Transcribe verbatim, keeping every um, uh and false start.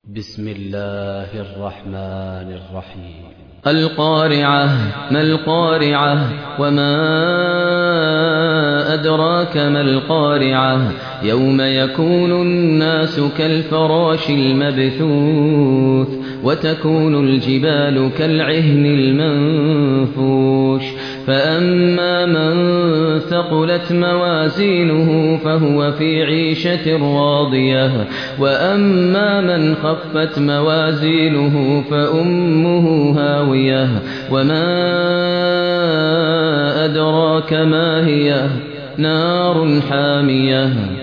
بسم الله الرحمن الرحيم. القارعة. ما القارعة؟ وما أدراك ما القارعة؟ يوم يكون الناس كالفراش المبثوث وتكون الجبال كالعهن المنفوش فأما من ثقلت موازينه فهو في عيشة راضية وأما من خفت موازينه فأمه هاوية وما أدراك ما هي نار حامية